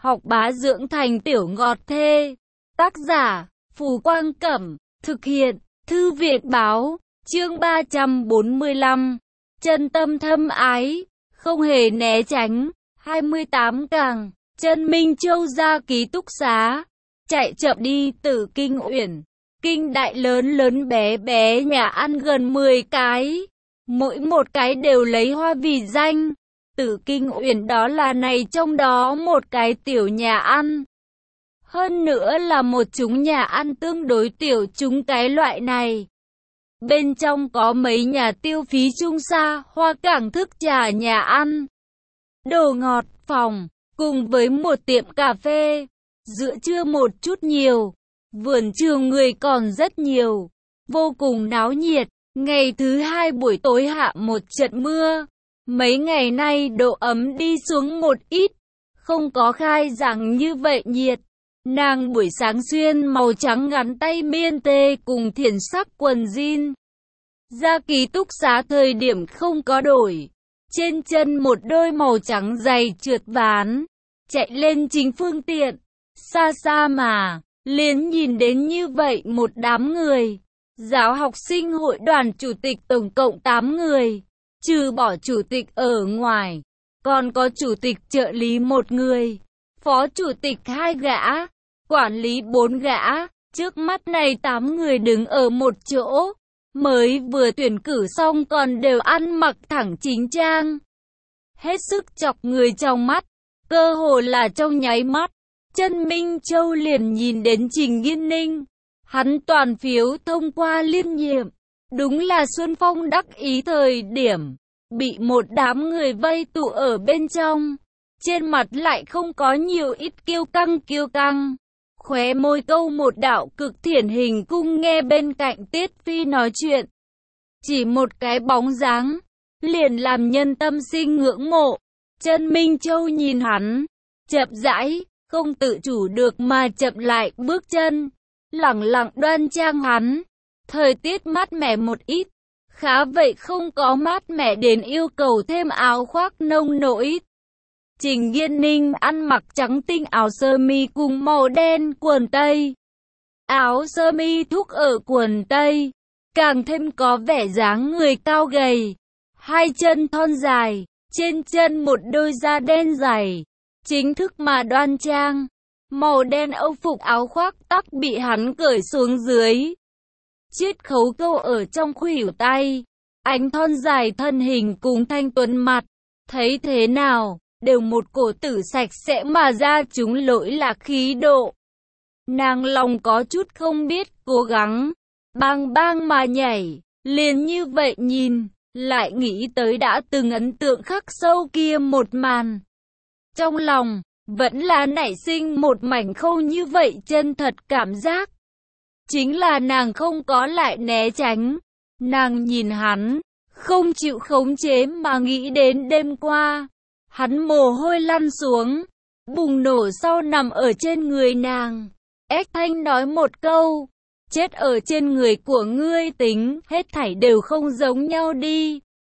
học bá dưỡng thành tiểu ngọt thê. Tác giả, Phù Quang Cẩm, thực hiện, Thư viện Báo, chương 345, chân tâm thâm ái, không hề né tránh. 28 càng, chân Minh Châu ra ký túc xá, chạy chậm đi Tử Kinh Uyển. Kinh đại lớn lớn bé bé nhà ăn gần 10 cái, mỗi một cái đều lấy hoa vì danh. Tử Kinh Uyển đó là này trong đó một cái tiểu nhà ăn. Hơn nữa là một chúng nhà ăn tương đối tiểu chúng cái loại này. Bên trong có mấy nhà tiêu phí trung xa, hoa cảng thức trà nhà ăn, đồ ngọt phòng, cùng với một tiệm cà phê. Giữa trưa một chút nhiều, vườn trường người còn rất nhiều, vô cùng náo nhiệt. Ngày thứ hai buổi tối hạ một trận mưa. Mấy ngày nay độ ấm đi xuống một ít, không có khai giảng như vậy nhiệt. Nàng buổi sáng xuyên màu trắng ngắn tay miên tê cùng thiển sắc quần jean. Ra ký túc xá thời điểm không có đổi. Trên chân một đôi màu trắng giày trượt ván. Chạy lên chính phương tiện. Xa xa mà, liền nhìn đến như vậy một đám người. Giáo học sinh hội đoàn chủ tịch tổng cộng 8 người. Trừ bỏ chủ tịch ở ngoài, còn có chủ tịch trợ lý 1 người, phó chủ tịch 2 gã, quản lý 4 gã. Trước mắt này 8 người đứng ở một chỗ, mới vừa tuyển cử xong còn đều ăn mặc thẳng chính trang. Hết sức chọc người trong mắt, cơ hồ là trong nháy mắt, chân Minh Châu liền nhìn đến Trình Nghiên Ninh. Hắn toàn phiếu thông qua liên nhiệm. Đúng là Xuân Phong đắc ý thời điểm, bị một đám người vây tụ ở bên trong. Trên mặt lại không có nhiều ít kiêu căng. Khóe môi câu một đạo cực thiển hình cung nghe bên cạnh Tiết Phi nói chuyện. Chỉ một cái bóng dáng, liền làm nhân tâm sinh ngưỡng mộ. Chân Minh Châu nhìn hắn, chậm rãi, không tự chủ được mà chậm lại bước chân. Lẳng lặng đoan trang hắn. Thời tiết mát mẻ một ít, khá vậy không có mát mẻ đến yêu cầu thêm áo khoác nông nỗi. Trình Nghiên Ninh ăn mặc trắng tinh áo sơ mi cùng màu đen quần tây. Áo sơ mi thúc ở quần tây, càng thêm có vẻ dáng người cao gầy. Hai chân thon dài, trên chân một đôi da đen dày, chính thức mà đoan trang. Màu đen âu phục áo khoác tắc bị hắn cởi xuống dưới. Chiết khấu câu ở trong khuỷu tay. Ánh thon dài thân hình cùng thanh tuấn mặt. Thấy thế nào, đều một cổ tử sạch sẽ mà ra chúng lỗi là khí độ. Nàng lòng có chút không biết cố gắng. Bang bang mà nhảy. Liền như vậy nhìn, lại nghĩ tới đã từng ấn tượng khắc sâu kia một màn. Trong lòng vẫn là nảy sinh một mảnh khâu như vậy chân thật cảm giác. Chính là nàng không có lại né tránh. Nàng nhìn hắn, không chịu khống chế mà nghĩ đến đêm qua. Hắn mồ hôi lăn xuống, bùng nổ sau nằm ở trên người nàng. Ếch thanh nói một câu, chết ở trên người của ngươi tính, hết thảy đều không giống nhau đi.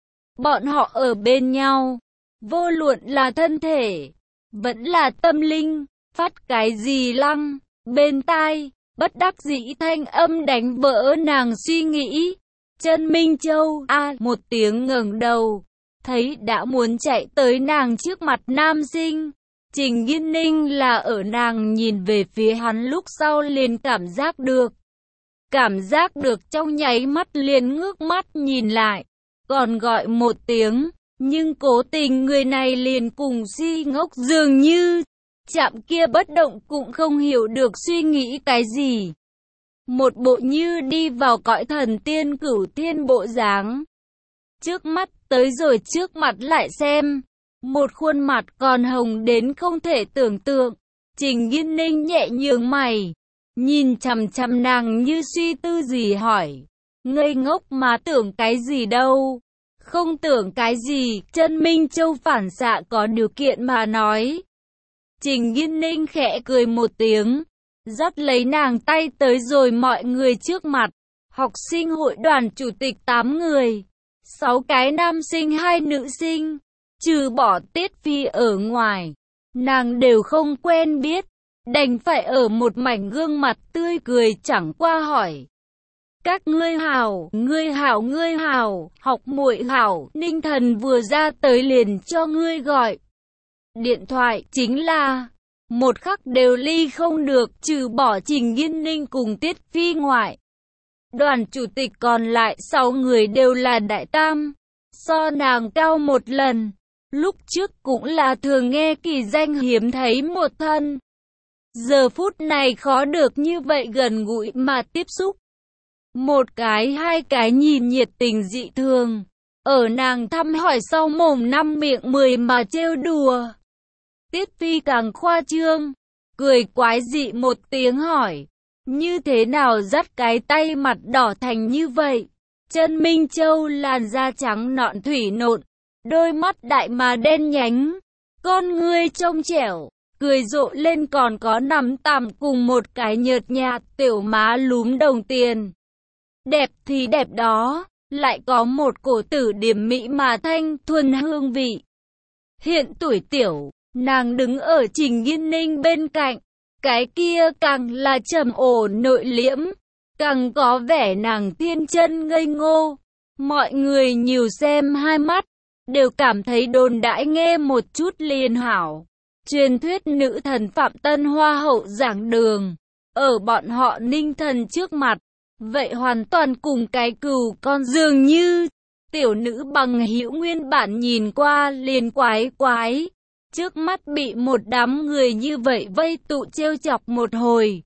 Bọn họ ở bên nhau, vô luận là thân thể, vẫn là tâm linh, phát cái gì lăng, bên tai, bất đắc dĩ thanh âm đánh vỡ nàng suy nghĩ. Chân Minh Châu một tiếng ngẩng đầu, thấy đã muốn chạy tới nàng trước mặt nam sinh. Trình Nghiên Ninh là ở nàng nhìn về phía hắn lúc sau liền cảm giác được trong nháy mắt liền ngước mắt nhìn lại, còn gọi một tiếng. Nhưng cố tình người này liền cùng si ngốc dường như, chạm kia bất động cũng không hiểu được suy nghĩ cái gì. Một bộ như đi vào cõi thần tiên cửu thiên bộ dáng. Trước mắt tới rồi trước mặt lại xem, một khuôn mặt còn hồng đến không thể tưởng tượng. Trình Nghiên Ninh nhẹ nhướng mày, nhìn chằm chằm nàng như suy tư gì hỏi. Ngây ngốc mà tưởng cái gì đâu? Không tưởng cái gì, chân Minh Châu phản xạ có điều kiện mà nói. Trình Nghiên Ninh khẽ cười một tiếng, dắt lấy nàng tay tới rồi mọi người trước mặt. Học sinh hội đoàn chủ tịch 8 người, 6 cái nam sinh 2 nữ sinh, trừ bỏ Tiết Phi ở ngoài. nàng đều không quen biết, đành phải ở một mảnh gương mặt tươi cười chẳng qua hỏi. Các ngươi hảo, ngươi hảo, ngươi hảo, học muội hảo, Ninh Thần vừa ra tới liền cho ngươi gọi. Điện thoại chính là, một khắc đều ly không được, trừ bỏ Trình Nghiên Ninh cùng Tiết Phi ngoại. Đoàn chủ tịch còn lại 6 người đều là đại tam, so nàng cao một lần, lúc trước cũng là thường nghe kỳ danh hiếm thấy một thân. Giờ phút này khó được như vậy gần gũi mà tiếp xúc. Một cái hai cái nhìn nhiệt tình dị thường, ở nàng thăm hỏi sau mồm năm miệng 10 mà trêu đùa. Tiết Phi càng khoa trương, cười quái dị một tiếng hỏi, như thế nào dắt cái tay mặt đỏ thành như vậy? Chân Minh Châu làn da trắng nõn thủy nộn, đôi mắt đại mà đen nhánh, con ngươi trong trẻo, cười rộ lên còn có nắm tằm cùng một cái nhợt nhạt tiểu má lúm đồng tiền. Đẹp thì đẹp đó, lại có một cổ tử điểm mỹ mà thanh thuần hương vị. Hiện tuổi tiểu, nàng đứng ở Trình Nghiên Ninh bên cạnh, cái kia càng là trầm ổn nội liễm, càng có vẻ nàng thiên chân ngây ngô. Mọi người nhiều xem hai mắt, đều cảm thấy đồn đãi nghe một chút liền hảo. Truyền thuyết nữ thần Phạm Tân Hoa hậu giảng đường, ở bọn họ Ninh Thần trước mặt, vậy hoàn toàn cùng cái cừu con dường như. Tiểu nữ bằng hữu nguyên bản nhìn qua liền quái quái, trước mắt bị một đám người như vậy vây tụ trêu chọc một hồi.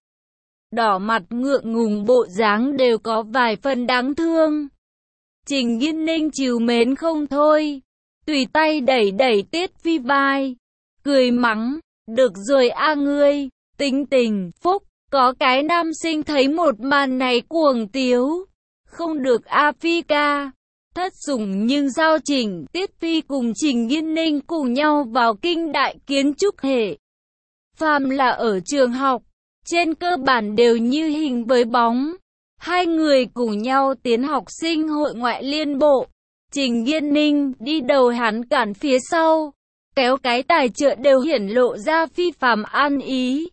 Đỏ mặt ngượng ngùng bộ dáng đều có vài phần đáng thương. Trình Nghiên Ninh trìu mến không thôi, tùy tay đẩy đẩy Tiết Phi vai, cười mắng, được rồi a ngươi, tính tình, phúc, có cái nam sinh thấy một màn này cuồng tiếu, không được a Phi ca. Thất sủng nhưng sao Tiết Phi cùng Trình Nghiên Ninh cùng nhau vào kinh đại kiến trúc hệ. Phàm là ở trường học, trên cơ bản đều như hình với bóng. Hai người cùng nhau tiến học sinh hội ngoại liên bộ. Trình Nghiên Ninh đi đầu hắn cản phía sau, kéo cái tài trợ đều hiển lộ ra phi phàm an ý.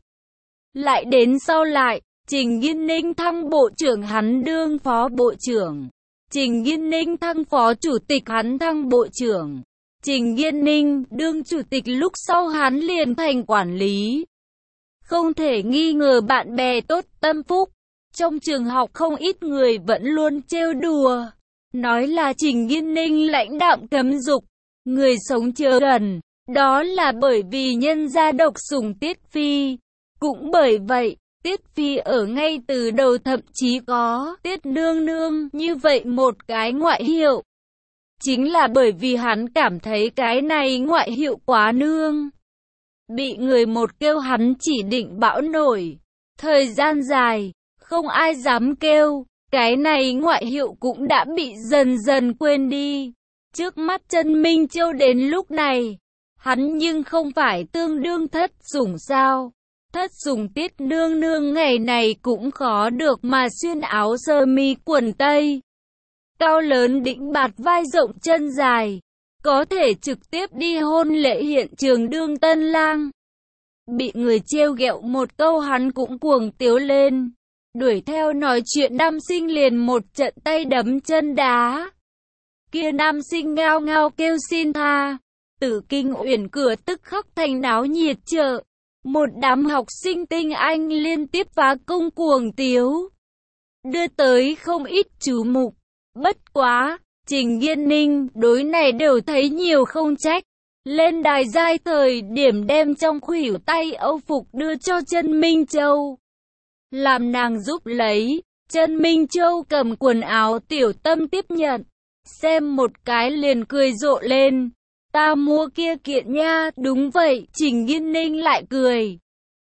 Lại đến sau lại, Trình Nghiên Ninh thăng bộ trưởng hắn đương phó bộ trưởng. Trình Nghiên Ninh thăng phó chủ tịch hắn thăng bộ trưởng. Trình Nghiên Ninh đương chủ tịch lúc sau hắn liền thành quản lý. Không thể nghi ngờ bạn bè tốt tâm phúc. Trong trường học không ít người vẫn luôn trêu đùa, nói là Trình Nghiên Ninh lãnh đạm cấm dục, người sống chớ gần. Đó là bởi vì nhân gia độc sủng Tiết Phi. Cũng bởi vậy, Tiết Phi ở ngay từ đầu thậm chí có Tiết nương nương như vậy một cái ngoại hiệu. Chính là bởi vì hắn cảm thấy cái này ngoại hiệu quá nương. Bị người một kêu hắn chỉ định bão nổi. Thời gian dài, không ai dám kêu, cái này ngoại hiệu cũng đã bị dần dần quên đi. Trước mắt Chân Minh Châu đến lúc này, hắn nhưng không phải tương đương thất sủng sao. Thất sủng Tiết nương nương ngày này cũng khó được mà xuyên áo sơ mi quần tây. Cao lớn đĩnh bạt vai rộng chân dài, có thể trực tiếp đi hôn lễ hiện trường đương tân lang. Bị người trêu ghẹo một câu hắn cũng cuồng tiếu lên, đuổi theo nói chuyện nam sinh liền một trận tay đấm chân đá. Kia nam sinh ngao ngao kêu xin tha, Tử Kinh Uyển cửa tức khắc thành náo nhiệt chợ. Một đám học sinh tinh anh liên tiếp phá công cuồng tiếu, đưa tới không ít chú mục. Bất quá, Trình Nghiên Ninh đối này đều thấy nhiều không trách. Lên đài giai thời điểm đem trong khuỷu tay âu phục đưa cho Chân Minh Châu, làm nàng giúp lấy. Chân Minh Châu cầm quần áo tiểu tâm tiếp nhận, xem một cái liền cười rộ lên. Ta mua kia kiện nha. Đúng vậy, Trình Nghiên Ninh lại cười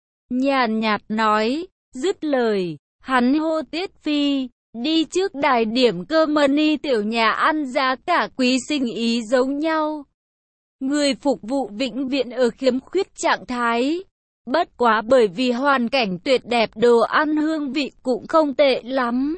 nhàn nhạt nói, dứt lời, hắn hô Tiết Phi, đi trước đài điểm cơm mani tiểu nhà ăn giá cả quý sinh ý giống nhau. Người phục vụ vĩnh viễn ở khiếm khuyết trạng thái. Bất quá bởi vì hoàn cảnh tuyệt đẹp, đồ ăn hương vị cũng không tệ lắm,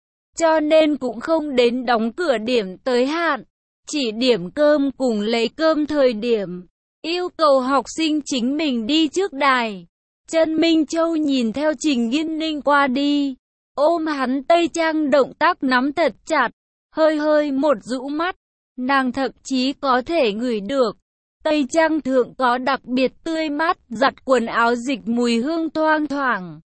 cho nên cũng không đến đóng cửa điểm tới hạn. Chỉ điểm cơm cùng lấy cơm thời điểm, yêu cầu học sinh chính mình đi trước đài. Trần Minh Châu nhìn theo Trình Nghiên Ninh qua đi, ôm hắn tây trang động tác nắm thật chặt, hơi một rũ mắt, nàng thậm chí có thể ngửi được. Tây trang thượng có đặc biệt tươi mát, giặt quần áo dịch mùi hương thoang thoảng.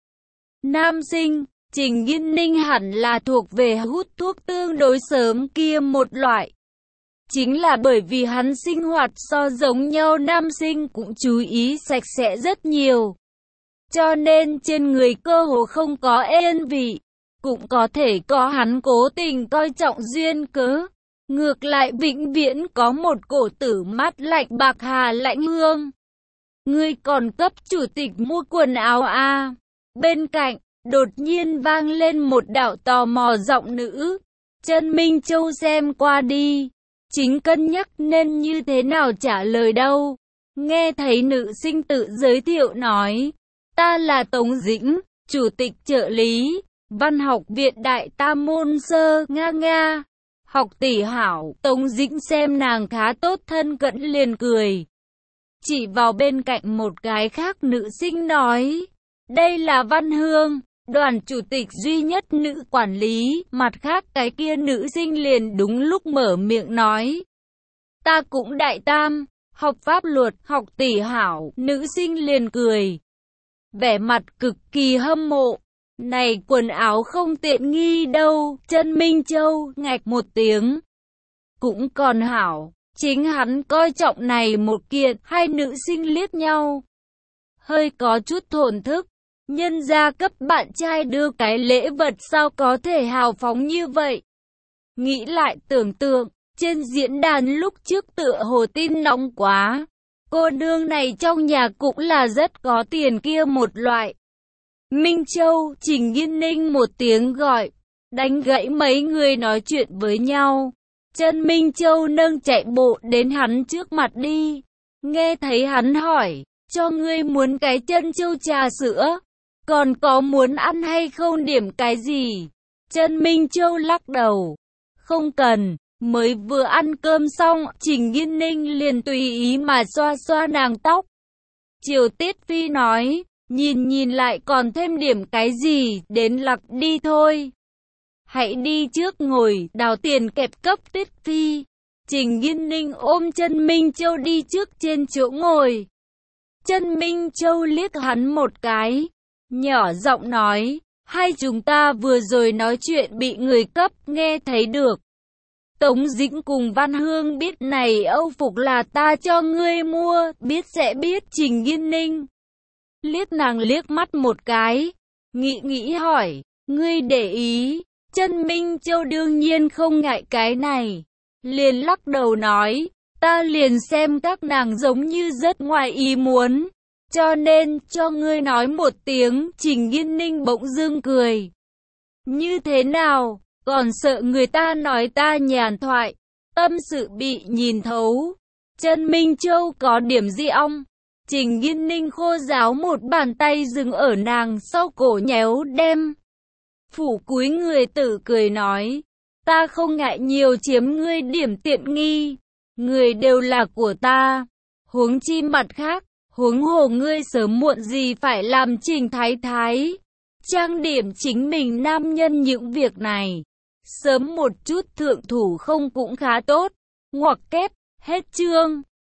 Nam sinh, Trình Nghiên Ninh hẳn là thuộc về hút thuốc tương đối sớm kia một loại. Chính là bởi vì hắn sinh hoạt so giống nhau nam sinh cũng chú ý sạch sẽ rất nhiều. Cho nên trên người cơ hồ không có yên vị, cũng có thể có hắn cố tình coi trọng duyên cớ. Ngược lại vĩnh viễn có một cổ tử mát lạnh bạc hà lạnh hương. Ngươi còn cấp chủ tịch mua quần áo à? Bên cạnh, đột nhiên vang lên một đạo tò mò giọng nữ. Trần Minh Châu xem qua đi, chính cân nhắc nên như thế nào trả lời đâu. Nghe thấy nữ sinh tự giới thiệu nói, ta là Tống Dĩnh, chủ tịch trợ lý, Văn học viện Đại Tam Môn Sơ, Nga. Học tỷ hảo, Tống Dĩnh xem nàng khá tốt thân cận liền cười. Chỉ vào bên cạnh một cái khác nữ sinh nói, đây là Văn Hương, đoàn chủ tịch duy nhất nữ quản lý. Mặt khác cái kia nữ sinh liền đúng lúc mở miệng nói, ta cũng Đại Tam, học pháp luật. Học tỷ hảo, nữ sinh liền cười, vẻ mặt cực kỳ hâm mộ. Này quần áo không tiện nghi đâu. Trần Minh Châu ngạch một tiếng, cũng còn hảo, chính hắn coi trọng này một kiện. Hai nữ sinh liếc nhau, hơi có chút thổn thức. Nhân gia cấp bạn trai đưa cái lễ vật sao có thể hào phóng như vậy. Nghĩ lại tưởng tượng, trên diễn đàn lúc trước tựa hồ tin nóng quá. Cô nương này trong nhà cũng là rất có tiền kia một loại. Minh Châu, Trình Nghiên Ninh một tiếng gọi, đánh gãy mấy người nói chuyện với nhau. Trần Minh Châu nâng chạy bộ đến hắn trước mặt đi. Nghe thấy hắn hỏi, cho ngươi muốn cái chân châu trà sữa, còn có muốn ăn hay không điểm cái gì? Trần Minh Châu lắc đầu, không cần, mới vừa ăn cơm xong. Trình Nghiên Ninh liền tùy ý mà xoa xoa nàng tóc. Triều Tiết Phi nói, nhìn lại còn thêm điểm cái gì, đến lặc đi thôi. Hãy đi trước ngồi, đào tiền kẹp cấp Tiết Phi. Trình Nghiên Ninh ôm Trần Minh Châu đi trước trên chỗ ngồi. Trần Minh Châu liếc hắn một cái, nhỏ giọng nói, hai chúng ta vừa rồi nói chuyện bị người cấp nghe thấy được. Tống Dĩnh cùng Văn Hương biết này âu phục là ta cho ngươi mua, biết sẽ biết. Trình Nghiên Ninh liếc nàng liếc mắt một cái, nghĩ hỏi, ngươi để ý? Trần Minh Châu đương nhiên không ngại cái này, liền lắc đầu nói, ta liền xem các nàng giống như rất ngoài ý muốn, cho nên cho ngươi nói một tiếng. Trình Nghiên Ninh bỗng dưng cười, như thế nào, còn sợ người ta nói ta nhàn thoại, tâm sự bị nhìn thấu. Trần Minh Châu có điểm gì ong? Trình Nghiên Ninh khô ráo một bàn tay dừng ở nàng sau cổ nhéo đem. Phủ cúi người tử cười nói, ta không ngại nhiều chiếm ngươi điểm tiện nghi, người đều là của ta, huống chi mặt khác, huống hồ ngươi sớm muộn gì phải làm Trình thái thái. Trang điểm chính mình nam nhân những việc này, sớm một chút thượng thủ không cũng khá tốt. Ngoặc kép, hết chương.